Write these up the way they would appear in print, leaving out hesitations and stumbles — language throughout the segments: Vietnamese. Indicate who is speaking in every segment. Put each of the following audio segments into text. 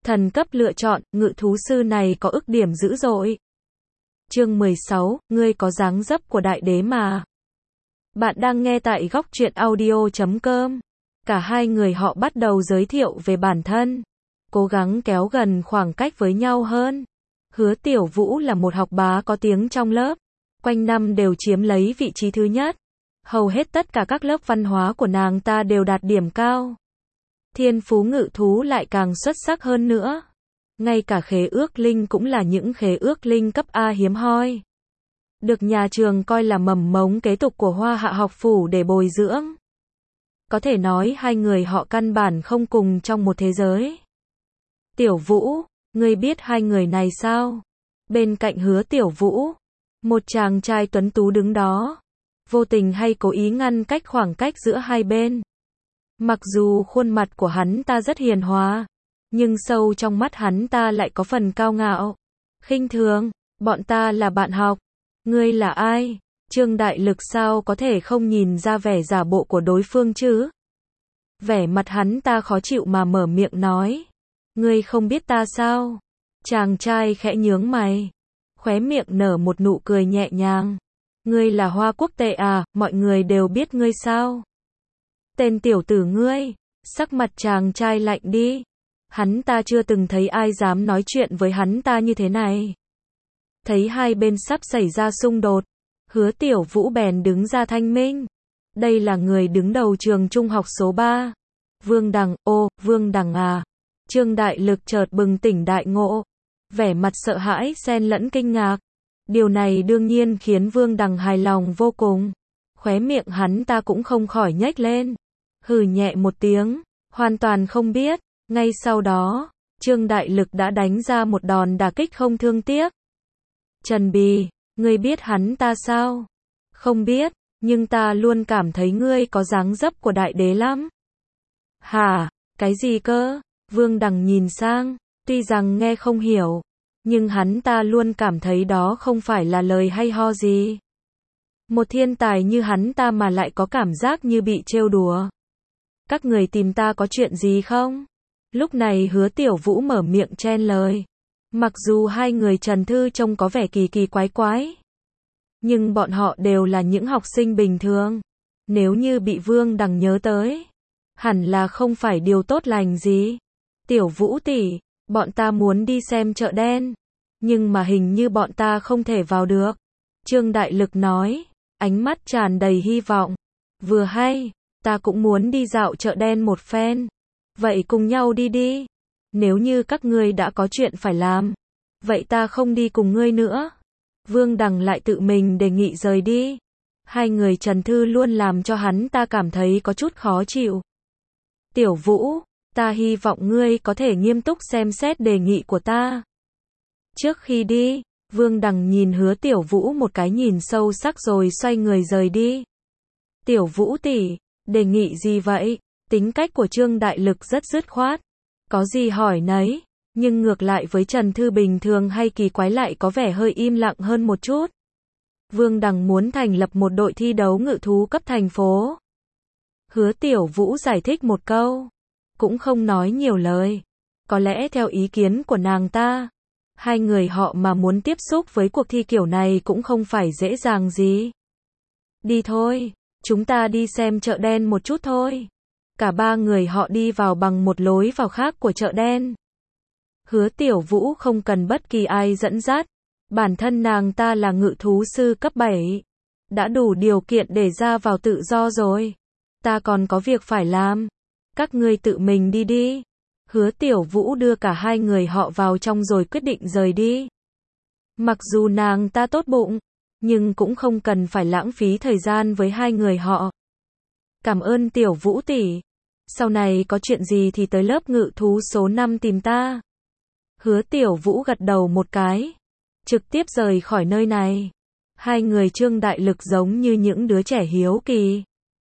Speaker 1: Thần cấp lựa chọn, ngự thú sư này có ức điểm dữ dội. Chương 16, ngươi có dáng dấp của đại đế mà. Bạn đang nghe tại góc truyện audio.com. Cả hai người họ bắt đầu giới thiệu về bản thân, cố gắng kéo gần khoảng cách với nhau hơn. Hứa Tiểu Vũ là một học bá có tiếng trong lớp, quanh năm đều chiếm lấy vị trí thứ nhất. Hầu hết tất cả các lớp văn hóa của nàng ta đều đạt điểm cao. Thiên phú ngự thú lại càng xuất sắc hơn nữa. Ngay cả khế ước linh cũng là những khế ước linh cấp A hiếm hoi. Được nhà trường coi là mầm mống kế tục của Hoa Hạ học phủ để bồi dưỡng. Có thể nói hai người họ căn bản không cùng trong một thế giới. Tiểu Vũ, ngươi biết hai người này sao? Bên cạnh Hứa Tiểu Vũ, một chàng trai tuấn tú đứng đó, vô tình hay cố ý ngăn cách khoảng cách giữa hai bên. Mặc dù khuôn mặt của hắn ta rất hiền hòa, nhưng sâu trong mắt hắn ta lại có phần cao ngạo, khinh thường. Bọn ta là bạn học. Ngươi là ai? Trương Đại Lực sao có thể không nhìn ra vẻ giả bộ của đối phương chứ? Vẻ mặt hắn ta khó chịu mà mở miệng nói. Ngươi không biết ta sao? Chàng trai khẽ nhướng mày, khóe miệng nở một nụ cười nhẹ nhàng. Ngươi là Hoa Quốc Tệ à, mọi người đều biết ngươi sao? Tên tiểu tử ngươi. Sắc mặt chàng trai lạnh đi. Hắn ta chưa từng thấy ai dám nói chuyện với hắn ta như thế này. Thấy hai bên sắp xảy ra xung đột, Hứa Tiểu Vũ bèn đứng ra thanh minh. Đây là người đứng đầu trường trung học số 3. Vương Đằng, ô, Vương Đằng à. Trương Đại Lực chợt bừng tỉnh đại ngộ, vẻ mặt sợ hãi xen lẫn kinh ngạc. Điều này đương nhiên khiến Vương Đằng hài lòng vô cùng. Khóe miệng hắn ta cũng không khỏi nhếch lên, hừ nhẹ một tiếng, hoàn toàn không biết. Ngay sau đó, Trương Đại Lực đã đánh ra một đòn đả kích không thương tiếc. Trần Bì, ngươi biết hắn ta sao? Không biết, nhưng ta luôn cảm thấy ngươi có dáng dấp của đại đế lắm. Hả? Cái gì cơ? Vương Đằng nhìn sang, tuy rằng nghe không hiểu, nhưng hắn ta luôn cảm thấy đó không phải là lời hay ho gì. Một thiên tài như hắn ta mà lại có cảm giác như bị trêu đùa. Các người tìm ta có chuyện gì không? Lúc này Hứa Tiểu Vũ mở miệng chen lời. Mặc dù hai người Trần Thư trông có vẻ kỳ kỳ quái quái, nhưng bọn họ đều là những học sinh bình thường. Nếu như bị Vương Đằng nhớ tới, hẳn là không phải điều tốt lành gì. Tiểu Vũ tỷ, bọn ta muốn đi xem chợ đen, nhưng mà hình như bọn ta không thể vào được. Trương Đại Lực nói, ánh mắt tràn đầy hy vọng. Vừa hay, ta cũng muốn đi dạo chợ đen một phen. Vậy cùng nhau đi đi. Nếu như các ngươi đã có chuyện phải làm, vậy ta không đi cùng ngươi nữa. Vương Đằng lại tự mình đề nghị rời đi. Hai người Trần Thư luôn làm cho hắn ta cảm thấy có chút khó chịu. Tiểu Vũ, ta hy vọng ngươi có thể nghiêm túc xem xét đề nghị của ta. Trước khi đi, Vương Đằng nhìn Hứa Tiểu Vũ một cái nhìn sâu sắc rồi xoay người rời đi. Tiểu Vũ tỷ, đề nghị gì vậy? Tính cách của Trương Đại Lực rất dứt khoát, có gì hỏi nấy, nhưng ngược lại với Trần Thư bình thường hay kỳ quái lại có vẻ hơi im lặng hơn một chút. Vương Đằng muốn thành lập một đội thi đấu ngự thú cấp thành phố. Hứa Tiểu Vũ giải thích một câu, cũng không nói nhiều lời. Có lẽ theo ý kiến của nàng ta, hai người họ mà muốn tiếp xúc với cuộc thi kiểu này cũng không phải dễ dàng gì. Đi thôi, chúng ta đi xem chợ đen một chút thôi. Cả ba người họ đi vào bằng một lối vào khác của chợ đen. Hứa Tiểu Vũ không cần bất kỳ ai dẫn dắt. Bản thân nàng ta là ngự thú sư cấp 7. Đã đủ điều kiện để ra vào tự do rồi. Ta còn có việc phải làm. Các ngươi tự mình đi đi. Hứa Tiểu Vũ đưa cả hai người họ vào trong rồi quyết định rời đi. Mặc dù nàng ta tốt bụng, nhưng cũng không cần phải lãng phí thời gian với hai người họ. Cảm ơn Tiểu Vũ tỷ. Sau này có chuyện gì thì tới lớp ngự thú số 5 tìm ta. Hứa Tiểu Vũ gật đầu một cái, trực tiếp rời khỏi nơi này. Hai người Trương Đại Lực giống như những đứa trẻ hiếu kỳ,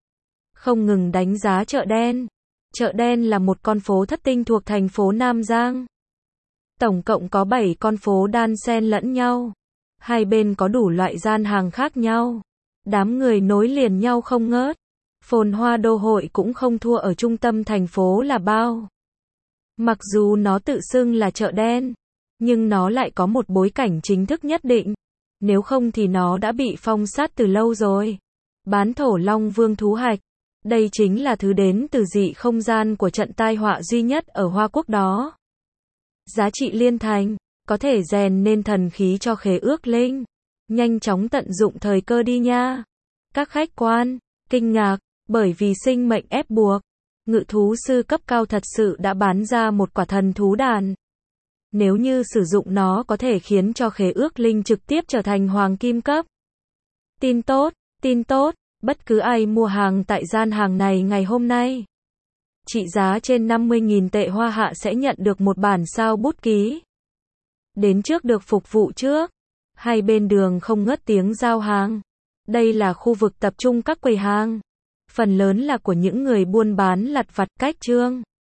Speaker 1: không ngừng đánh giá chợ đen. Chợ đen là một con phố thất tinh thuộc thành phố Nam Giang. Tổng cộng có 7 con phố đan xen lẫn nhau. Hai bên có đủ loại gian hàng khác nhau. Đám người nối liền nhau không ngớt. Phồn hoa đô hội cũng không thua ở trung tâm thành phố là bao. Mặc dù nó tự xưng là chợ đen, nhưng nó lại có một bối cảnh chính thức nhất định. Nếu không thì nó đã bị phong sát từ lâu rồi. Bán thổ Long Vương thú hạch. Đây chính là thứ đến từ dị không gian của trận tai họa duy nhất ở Hoa Quốc đó. Giá trị liên thành, có thể rèn nên thần khí cho khế ước linh. Nhanh chóng tận dụng thời cơ đi nha. Các khách quan, kinh ngạc, bởi vì sinh mệnh ép buộc. Ngự thú sư cấp cao thật sự đã bán ra một quả thần thú đàn. Nếu như sử dụng nó có thể khiến cho khế ước linh trực tiếp trở thành hoàng kim cấp. Tin tốt, bất cứ ai mua hàng tại gian hàng này ngày hôm nay, trị giá trên 50.000 tệ Hoa Hạ sẽ nhận được một bản sao bút ký. Đến trước được phục vụ trước. Hai bên đường không ngớt tiếng giao hàng. Đây là khu vực tập trung các quầy hàng. Phần lớn là của những người buôn bán lặt vặt cách trương.